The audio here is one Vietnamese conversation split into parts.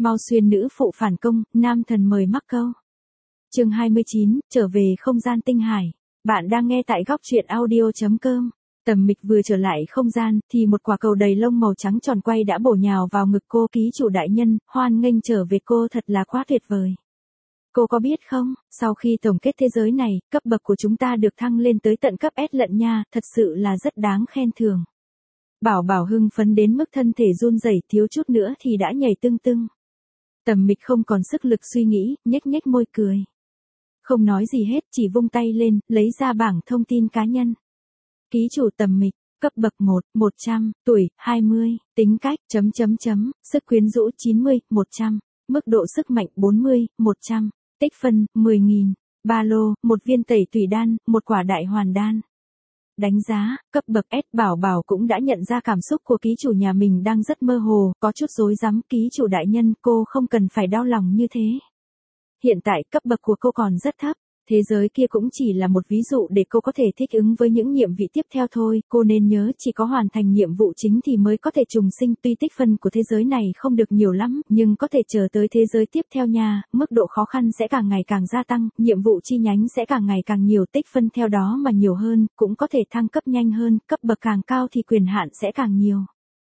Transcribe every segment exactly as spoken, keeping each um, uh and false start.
Mau xuyên nữ phụ phản công, nam thần mời mắc câu. Chương hai mươi chín, trở về không gian tinh hải. Bạn đang nghe tại góc truyện audio chấm com. Tầm Mịch vừa trở lại không gian, thì một quả cầu đầy lông màu trắng tròn quay đã bổ nhào vào ngực cô. Ký chủ đại nhân, hoan nghênh trở về cô, thật là quá tuyệt vời. Cô có biết không, sau khi tổng kết thế giới này, cấp bậc của chúng ta được thăng lên tới tận cấp S lận nha, thật sự là rất đáng khen thưởng. Bảo Bảo hưng phấn đến mức thân thể run rẩy, thiếu chút nữa thì đã nhảy tưng tưng. Tầm Mịch không còn sức lực suy nghĩ, nhếch nhếch môi cười. Không nói gì hết, chỉ vung tay lên, lấy ra bảng thông tin cá nhân. Ký chủ Tầm Mịch, cấp bậc một, một trăm, tuổi, hai mươi, tính cách, chấm chấm chấm, sức quyến rũ chín mươi, một trăm, mức độ sức mạnh bốn mươi, một trăm, tích phân, mười nghìn, ba lô, một viên tẩy tùy đan, một quả đại hoàn đan. Đánh giá, cấp bậc S. Bảo Bảo cũng đã nhận ra cảm xúc của ký chủ nhà mình đang rất mơ hồ, có chút rối rắm. Ký chủ đại nhân, cô không cần phải đau lòng như thế. Hiện tại cấp bậc của cô còn rất thấp, thế giới kia cũng chỉ là một ví dụ để cô có thể thích ứng với những nhiệm vụ tiếp theo thôi. Cô nên nhớ chỉ có hoàn thành nhiệm vụ chính thì mới có thể trùng sinh. Tuy tích phân của thế giới này không được nhiều lắm, nhưng có thể chờ tới thế giới tiếp theo nha. Mức độ khó khăn sẽ càng ngày càng gia tăng, nhiệm vụ chi nhánh sẽ càng ngày càng nhiều, tích phân theo đó mà nhiều hơn, cũng có thể thăng cấp nhanh hơn, cấp bậc càng cao thì quyền hạn sẽ càng nhiều.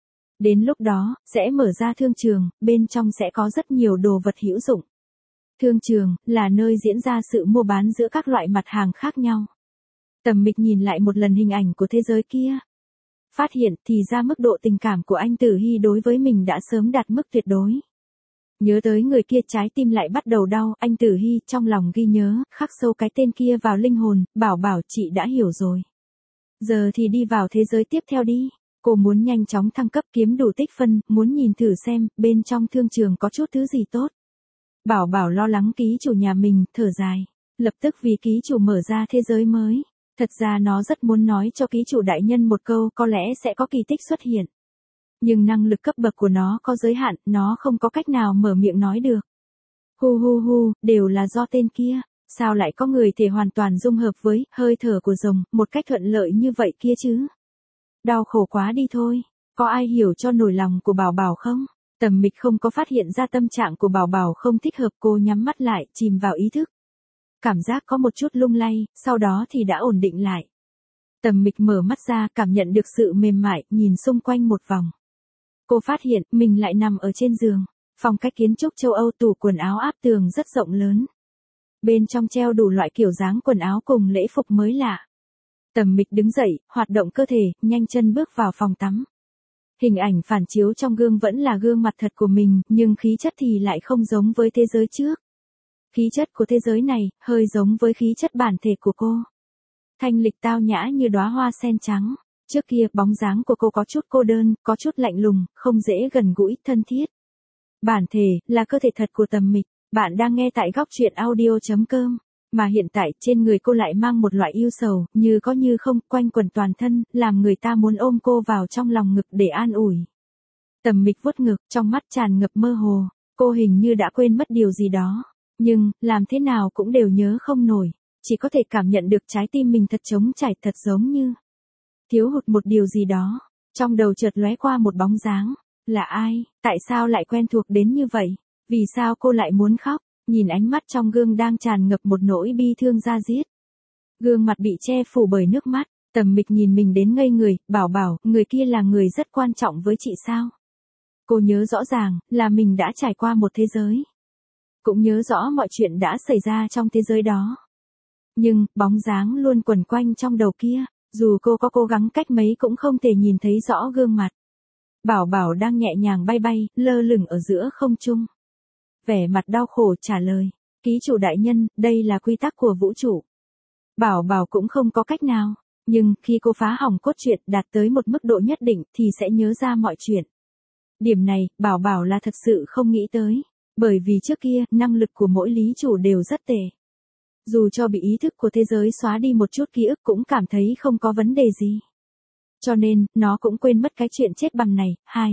Đến lúc đó, sẽ mở ra thương trường, bên trong sẽ có rất nhiều đồ vật hữu dụng. Thương trường, là nơi diễn ra sự mua bán giữa các loại mặt hàng khác nhau. Tầm Mịch nhìn lại một lần hình ảnh của thế giới kia. Phát hiện thì ra mức độ tình cảm của anh Tử Hy đối với mình đã sớm đạt mức tuyệt đối. Nhớ tới người kia trái tim lại bắt đầu đau, anh Tử Hy trong lòng ghi nhớ, khắc sâu cái tên kia vào linh hồn. Bảo Bảo, chị đã hiểu rồi. Giờ thì đi vào thế giới tiếp theo đi. Cô muốn nhanh chóng thăng cấp kiếm đủ tích phân, muốn nhìn thử xem, bên trong thương trường có chút thứ gì tốt. Bảo Bảo lo lắng ký chủ nhà mình, thở dài. Lập tức vì ký chủ mở ra thế giới mới. Thật ra nó rất muốn nói cho ký chủ đại nhân một câu, có lẽ sẽ có kỳ tích xuất hiện. Nhưng năng lực cấp bậc của nó có giới hạn, nó không có cách nào mở miệng nói được. Hu hu hu, đều là do tên kia. Sao lại có người thể hoàn toàn dung hợp với hơi thở của rồng, một cách thuận lợi như vậy kia chứ? Đau khổ quá đi thôi. Có ai hiểu cho nổi lòng của Bảo Bảo không? Tầm Mịch không có phát hiện ra tâm trạng của Bảo Bảo không thích hợp, cô nhắm mắt lại, chìm vào ý thức. Cảm giác có một chút lung lay, sau đó thì đã ổn định lại. Tầm Mịch mở mắt ra, cảm nhận được sự mềm mại, nhìn xung quanh một vòng. Cô phát hiện, mình lại nằm ở trên giường. Phong cách kiến trúc châu Âu, tủ quần áo áp tường rất rộng lớn. Bên trong treo đủ loại kiểu dáng quần áo cùng lễ phục mới lạ. Tầm Mịch đứng dậy, hoạt động cơ thể, nhanh chân bước vào phòng tắm. Hình ảnh phản chiếu trong gương vẫn là gương mặt thật của mình, nhưng khí chất thì lại không giống với thế giới trước. Khí chất của thế giới này, hơi giống với khí chất bản thể của cô. Thanh lịch tao nhã như đóa hoa sen trắng. Trước kia, bóng dáng của cô có chút cô đơn, có chút lạnh lùng, không dễ gần gũi, thân thiết. Bản thể, là cơ thể thật của Tầm Mịch. Bạn đang nghe tại góc truyện audio chấm com. Mà hiện tại, trên người cô lại mang một loại yêu sầu, như có như không, quanh quẩn toàn thân, làm người ta muốn ôm cô vào trong lòng ngực để an ủi. Tầm Mịch vuốt ngực, trong mắt tràn ngập mơ hồ, cô hình như đã quên mất điều gì đó. Nhưng, làm thế nào cũng đều nhớ không nổi, chỉ có thể cảm nhận được trái tim mình thật trống trải, thật giống như thiếu hụt một điều gì đó. Trong đầu chợt lóe qua một bóng dáng. Là ai? Tại sao lại quen thuộc đến như vậy? Vì sao cô lại muốn khóc? Nhìn ánh mắt trong gương đang tràn ngập một nỗi bi thương da diết. Gương mặt bị che phủ bởi nước mắt, Tầm Mịch nhìn mình đến ngây người. Bảo Bảo, người kia là người rất quan trọng với chị sao? Cô nhớ rõ ràng, là mình đã trải qua một thế giới. Cũng nhớ rõ mọi chuyện đã xảy ra trong thế giới đó. Nhưng, bóng dáng luôn quẩn quanh trong đầu kia, dù cô có cố gắng cách mấy cũng không thể nhìn thấy rõ gương mặt. Bảo Bảo đang nhẹ nhàng bay bay, lơ lửng ở giữa không trung. Vẻ mặt đau khổ trả lời, ký chủ đại nhân, đây là quy tắc của vũ trụ. Bảo Bảo cũng không có cách nào, nhưng khi cô phá hỏng cốt truyện đạt tới một mức độ nhất định thì sẽ nhớ ra mọi chuyện. Điểm này, Bảo Bảo là thật sự không nghĩ tới, bởi vì trước kia, năng lực của mỗi lý chủ đều rất tệ. Dù cho bị ý thức của thế giới xóa đi một chút ký ức cũng cảm thấy không có vấn đề gì. Cho nên, nó cũng quên mất cái chuyện chết bầm này. Hai.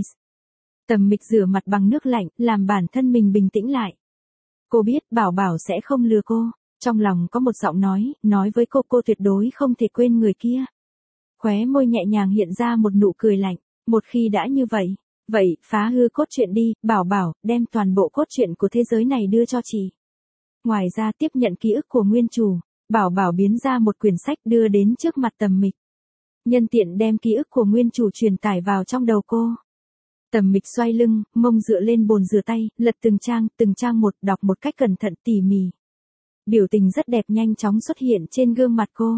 Tầm Mịch rửa mặt bằng nước lạnh, làm bản thân mình bình tĩnh lại. Cô biết Bảo Bảo sẽ không lừa cô. Trong lòng có một giọng nói, nói với cô cô tuyệt đối không thể quên người kia. Khóe môi nhẹ nhàng hiện ra một nụ cười lạnh. Một khi đã như vậy, Vậy, phá hư cốt truyện đi, Bảo Bảo, đem toàn bộ cốt truyện của thế giới này đưa cho chị. Ngoài ra tiếp nhận ký ức của nguyên chủ, Bảo Bảo biến ra một quyển sách đưa đến trước mặt Tầm Mịch. Nhân tiện đem ký ức của nguyên chủ truyền tải vào trong đầu cô. Tầm Mịch xoay lưng, mông dựa lên bồn rửa tay, lật từng trang, từng trang một, đọc một cách cẩn thận tỉ mỉ. Biểu tình rất đẹp nhanh chóng xuất hiện trên gương mặt cô.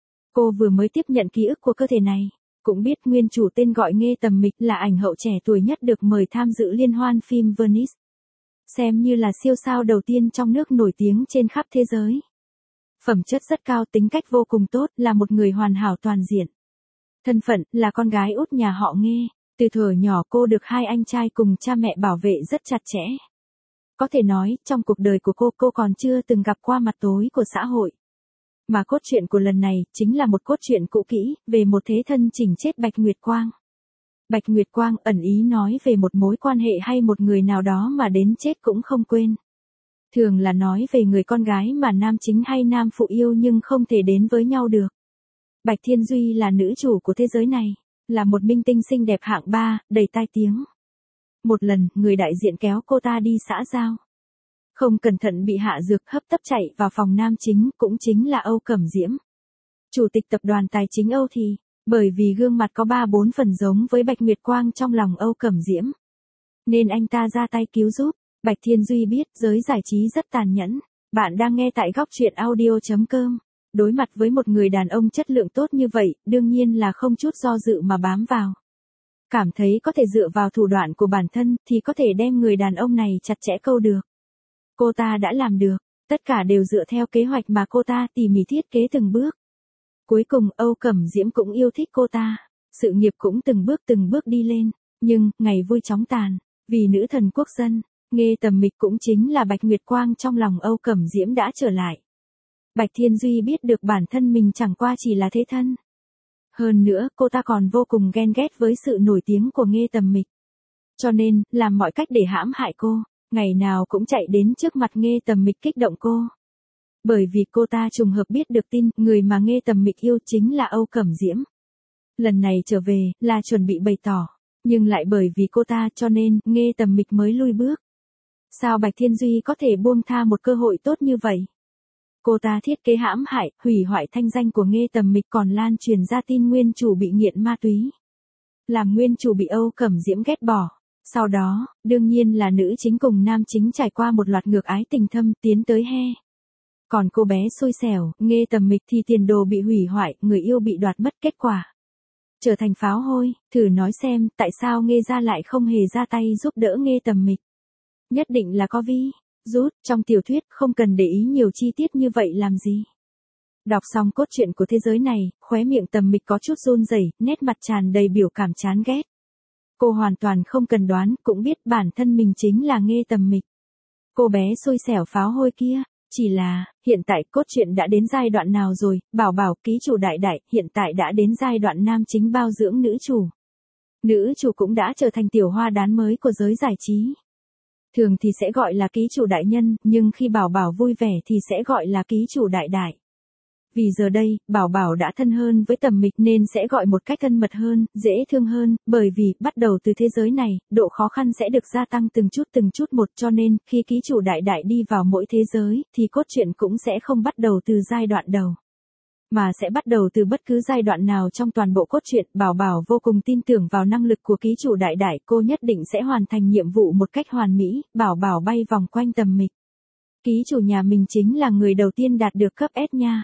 Cô vừa mới tiếp nhận ký ức của cơ thể này, cũng biết nguyên chủ tên gọi Nghê Tầm Mịch là ảnh hậu trẻ tuổi nhất được mời tham dự liên hoan phim Venice. Xem như là siêu sao đầu tiên trong nước nổi tiếng trên khắp thế giới. Phẩm chất rất cao, tính cách vô cùng tốt, là một người hoàn hảo toàn diện. Thân phận là con gái út nhà họ Nghê, từ thuở nhỏ cô được hai anh trai cùng cha mẹ bảo vệ rất chặt chẽ. Có thể nói, trong cuộc đời của cô, cô còn chưa từng gặp qua mặt tối của xã hội. Mà cốt truyện của lần này, chính là một cốt truyện cũ kỹ, về một thế thân chỉnh chết Bạch Nguyệt Quang. Bạch Nguyệt Quang ẩn ý nói về một mối quan hệ hay một người nào đó mà đến chết cũng không quên. Thường là nói về người con gái mà nam chính hay nam phụ yêu nhưng không thể đến với nhau được. Bạch Thiên Duy là nữ chủ của thế giới này, là một minh tinh xinh đẹp hạng ba, đầy tai tiếng. Một lần, người đại diện kéo cô ta đi xã giao. Không cẩn thận bị hạ dược hấp tấp chạy vào phòng nam chính, cũng chính là Âu Cẩm Diễm. Chủ tịch tập đoàn tài chính Âu thì, bởi vì gương mặt có ba bốn phần giống với Bạch Nguyệt Quang trong lòng Âu Cẩm Diễm, nên anh ta ra tay cứu giúp. Bạch Thiên Duy biết giới giải trí rất tàn nhẫn. Bạn đang nghe tại góc truyện audio chấm com. Đối mặt với một người đàn ông chất lượng tốt như vậy, đương nhiên là không chút do dự mà bám vào. Cảm thấy có thể dựa vào thủ đoạn của bản thân thì có thể đem người đàn ông này chặt chẽ câu được. Cô ta đã làm được, tất cả đều dựa theo kế hoạch mà cô ta tỉ mỉ thiết kế từng bước. Cuối cùng Âu Cẩm Diễm cũng yêu thích cô ta, sự nghiệp cũng từng bước từng bước đi lên, nhưng ngày vui chóng tàn, vì nữ thần quốc dân, Nghê Tầm Mịch cũng chính là Bạch Nguyệt Quang trong lòng Âu Cẩm Diễm đã trở lại. Bạch Thiên Duy biết được bản thân mình chẳng qua chỉ là thế thân. Hơn nữa, cô ta còn vô cùng ghen ghét với sự nổi tiếng của Nghê Tầm Mịch. Cho nên, làm mọi cách để hãm hại cô, ngày nào cũng chạy đến trước mặt Nghê Tầm Mịch kích động cô. Bởi vì cô ta trùng hợp biết được tin, người mà Nghê Tầm Mịch yêu chính là Âu Cẩm Diễm. Lần này trở về, là chuẩn bị bày tỏ, nhưng lại bởi vì cô ta cho nên, Nghê Tầm Mịch mới lui bước. Sao Bạch Thiên Duy có thể buông tha một cơ hội tốt như vậy? Cô ta thiết kế hãm hại, hủy hoại thanh danh của Nghê Tầm Mịch, còn lan truyền ra tin nguyên chủ bị nghiện ma túy. Làm nguyên chủ bị Âu Cẩm Diễm ghét bỏ. Sau đó, đương nhiên là nữ chính cùng nam chính trải qua một loạt ngược ái tình thâm tiến tới he. Còn cô bé xui xẻo, Nghê Tầm Mịch thì tiền đồ bị hủy hoại, người yêu bị đoạt mất, kết quả trở thành pháo hôi. Thử nói xem, tại sao Nghê gia lại không hề ra tay giúp đỡ Nghê Tầm Mịch? Nhất định là có vi rút, trong tiểu thuyết không cần để ý nhiều chi tiết như vậy làm gì. Đọc xong cốt truyện của thế giới này, khóe miệng Tầm Mịch có chút run rẩy, nét mặt tràn đầy biểu cảm chán ghét. Cô hoàn toàn không cần đoán, cũng biết bản thân mình chính là Nghê Tầm Mịch. Cô bé xui xẻo pháo hôi kia, chỉ là, hiện tại cốt truyện đã đến giai đoạn nào rồi, Bảo Bảo, ký chủ đại đại, hiện tại đã đến giai đoạn nam chính bao dưỡng nữ chủ. Nữ chủ cũng đã trở thành tiểu hoa đán mới của giới giải trí. Thường thì sẽ gọi là ký chủ đại nhân, nhưng khi Bảo Bảo vui vẻ thì sẽ gọi là ký chủ đại đại. Vì giờ đây, Bảo Bảo đã thân hơn với Tầm Mịch nên sẽ gọi một cách thân mật hơn, dễ thương hơn, bởi vì, bắt đầu từ thế giới này, độ khó khăn sẽ được gia tăng từng chút từng chút một, cho nên, khi ký chủ đại đại đi vào mỗi thế giới, thì cốt truyện cũng sẽ không bắt đầu từ giai đoạn đầu, mà sẽ bắt đầu từ bất cứ giai đoạn nào trong toàn bộ cốt truyện. Bảo Bảo vô cùng tin tưởng vào năng lực của ký chủ đại đại, cô nhất định sẽ hoàn thành nhiệm vụ một cách hoàn mỹ. Bảo Bảo bay vòng quanh Tầm Mịch. Ký chủ nhà mình chính là người đầu tiên đạt được cấp S nha.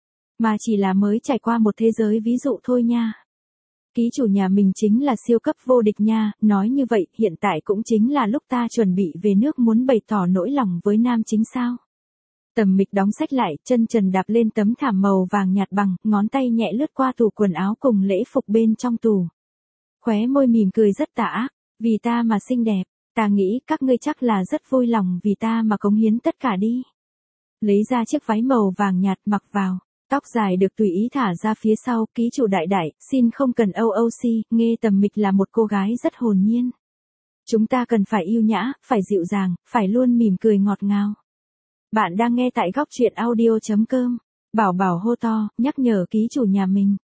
Mà chỉ là mới trải qua một thế giới ví dụ thôi nha. Ký chủ nhà mình chính là siêu cấp vô địch nha. Nói như vậy, hiện tại cũng chính là lúc ta chuẩn bị về nước muốn bày tỏ nỗi lòng với nam chính sao. Tầm Mịch đóng sách lại, chân trần đạp lên tấm thảm màu vàng nhạt bằng, ngón tay nhẹ lướt qua tủ quần áo cùng lễ phục bên trong tủ. Khóe môi mỉm cười rất tà ác, vì ta mà xinh đẹp, ta nghĩ các ngươi chắc là rất vui lòng vì ta mà cống hiến tất cả đi. Lấy ra chiếc váy màu vàng nhạt mặc vào, tóc dài được tùy ý thả ra phía sau. Ký chủ đại đại, xin không cần âu âu xi, Nghê Tầm Mịch là một cô gái rất hồn nhiên. Chúng ta cần phải yêu nhã, phải dịu dàng, phải luôn mỉm cười ngọt ngào. Bạn đang nghe tại góc truyện audio chấm com. Bảo Bảo hô to, nhắc nhở ký chủ nhà mình.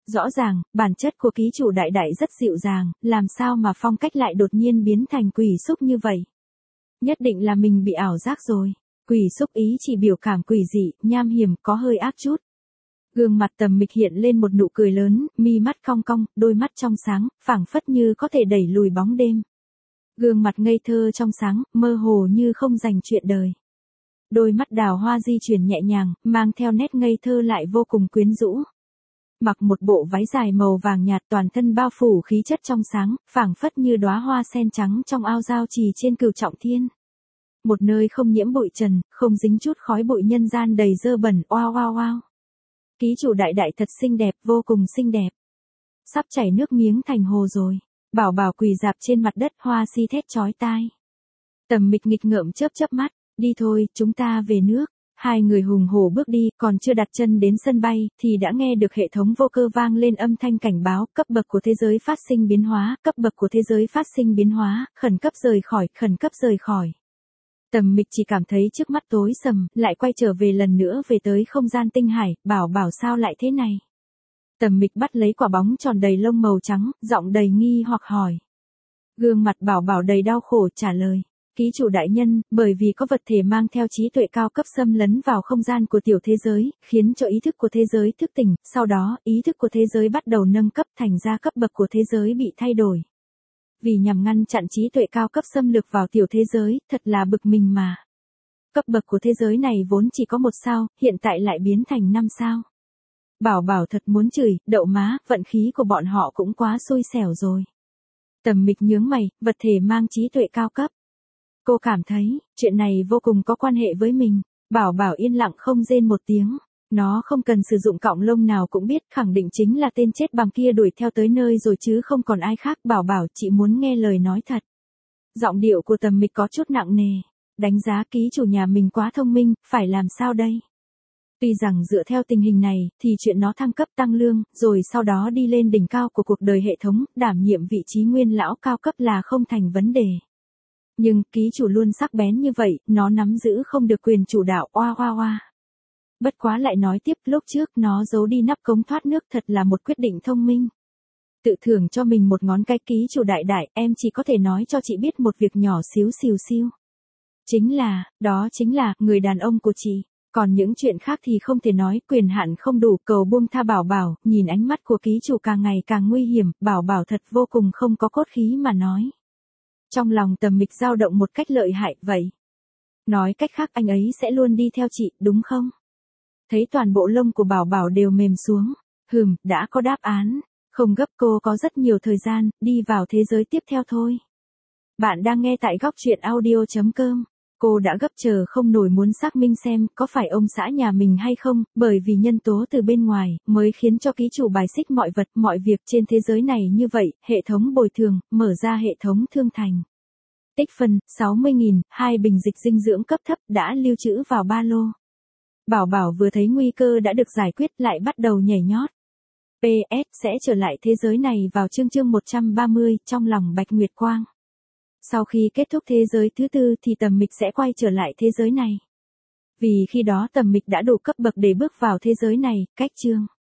Rõ ràng, bản chất của ký chủ đại đại rất dịu dàng, làm sao mà phong cách lại đột nhiên biến thành quỷ xúc như vậy? Nhất định là mình bị ảo giác rồi. Quỷ xúc ý chỉ biểu cảm quỷ dị, nham hiểm, có hơi ác chút. Gương mặt Tầm Mịch hiện lên một nụ cười lớn, mi mắt cong cong, đôi mắt trong sáng, phảng phất như có thể đẩy lùi bóng đêm. Gương mặt ngây thơ trong sáng, mơ hồ như không dành chuyện đời. Đôi mắt đào hoa di chuyển nhẹ nhàng, mang theo nét ngây thơ lại vô cùng quyến rũ. Mặc một bộ váy dài màu vàng nhạt, toàn thân bao phủ khí chất trong sáng, phảng phất như đóa hoa sen trắng trong ao giao trì trên Cửu Trọng Thiên. Một nơi không nhiễm bụi trần, không dính chút khói bụi nhân gian đầy dơ bẩn, oao oao oao. Ký chủ đại đại thật xinh đẹp, vô cùng xinh đẹp. Sắp chảy nước miếng thành hồ rồi. Bảo Bảo quỳ rạp trên mặt đất, Hoa Si thét chói tai. Tầm Mịch nghịch ngợm chớp chớp mắt, đi thôi, chúng ta về nước. Hai người hùng hổ bước đi, còn chưa đặt chân đến sân bay, thì đã nghe được hệ thống vô cơ vang lên âm thanh cảnh báo, cấp bậc của thế giới phát sinh biến hóa, cấp bậc của thế giới phát sinh biến hóa, khẩn cấp rời khỏi, khẩn cấp rời khỏi. Tầm Mịch chỉ cảm thấy trước mắt tối sầm, lại quay trở về lần nữa về tới không gian tinh hải, Bảo Bảo sao lại thế này? Tầm Mịch bắt lấy quả bóng tròn đầy lông màu trắng, giọng đầy nghi hoặc hỏi. Gương mặt Bảo Bảo đầy đau khổ trả lời. Ký chủ đại nhân, bởi vì có vật thể mang theo trí tuệ cao cấp xâm lấn vào không gian của tiểu thế giới, khiến cho ý thức của thế giới thức tỉnh, sau đó, ý thức của thế giới bắt đầu nâng cấp, thành ra cấp bậc của thế giới bị thay đổi. Vì nhằm ngăn chặn trí tuệ cao cấp xâm lược vào tiểu thế giới, thật là bực mình mà. Cấp bậc của thế giới này vốn chỉ có một sao, hiện tại lại biến thành năm sao. Bảo Bảo thật muốn chửi, đậu má, vận khí của bọn họ cũng quá xui xẻo rồi. Tầm Mịch nhướng mày, vật thể mang trí tuệ cao cấp. Cô cảm thấy, chuyện này vô cùng có quan hệ với mình. Bảo Bảo yên lặng không rên một tiếng. Nó không cần sử dụng cọng lông nào cũng biết, khẳng định chính là tên chết bằm kia đuổi theo tới nơi rồi chứ không còn ai khác. Bảo Bảo chị muốn nghe lời nói thật. Giọng điệu của Tầm Mịch có chút nặng nề. Đánh giá ký chủ nhà mình quá thông minh, phải làm sao đây? Tuy rằng dựa theo tình hình này, thì chuyện nó thăng cấp tăng lương, rồi sau đó đi lên đỉnh cao của cuộc đời hệ thống, đảm nhiệm vị trí nguyên lão cao cấp là không thành vấn đề. Nhưng, ký chủ luôn sắc bén như vậy, nó nắm giữ không được quyền chủ đạo, oa oa oa. Bất quá lại nói tiếp, lúc trước nó giấu đi nắp cống thoát nước thật là một quyết định thông minh. Tự thưởng cho mình một ngón cái, ký chủ đại đại, em chỉ có thể nói cho chị biết một việc nhỏ xíu xìu xiu. Chính là, đó chính là, người đàn ông của chị. Còn những chuyện khác thì không thể nói, quyền hạn không đủ, cầu buông tha Bảo Bảo, nhìn ánh mắt của ký chủ càng ngày càng nguy hiểm, Bảo Bảo thật vô cùng không có cốt khí mà nói. Trong lòng Tầm Mịch dao động một cách lợi hại, vậy. Nói cách khác anh ấy sẽ luôn đi theo chị, đúng không? Thấy toàn bộ lông của Bảo Bảo đều mềm xuống. Hừm, đã có đáp án. Không gấp, cô có rất nhiều thời gian, đi vào thế giới tiếp theo thôi. Bạn đang nghe tại góc truyện audio chấm com. Cô đã gấp chờ không nổi muốn xác minh xem có phải ông xã nhà mình hay không, bởi vì nhân tố từ bên ngoài, mới khiến cho ký chủ bài xích mọi vật, mọi việc trên thế giới này như vậy, hệ thống bồi thường, mở ra hệ thống thương thành. Tích phân, sáu mươi nghìn, hai bình dịch dinh dưỡng cấp thấp đã lưu trữ vào ba lô. Bảo Bảo vừa thấy nguy cơ đã được giải quyết lại bắt đầu nhảy nhót. pê ét sẽ trở lại thế giới này vào chương chương một trăm ba mươi trong lòng Bạch Nguyệt Quang. Sau khi kết thúc thế giới thứ tư thì Tầm Mịch sẽ quay trở lại thế giới này. Vì khi đó Tầm Mịch đã đủ cấp bậc để bước vào thế giới này, cách chương.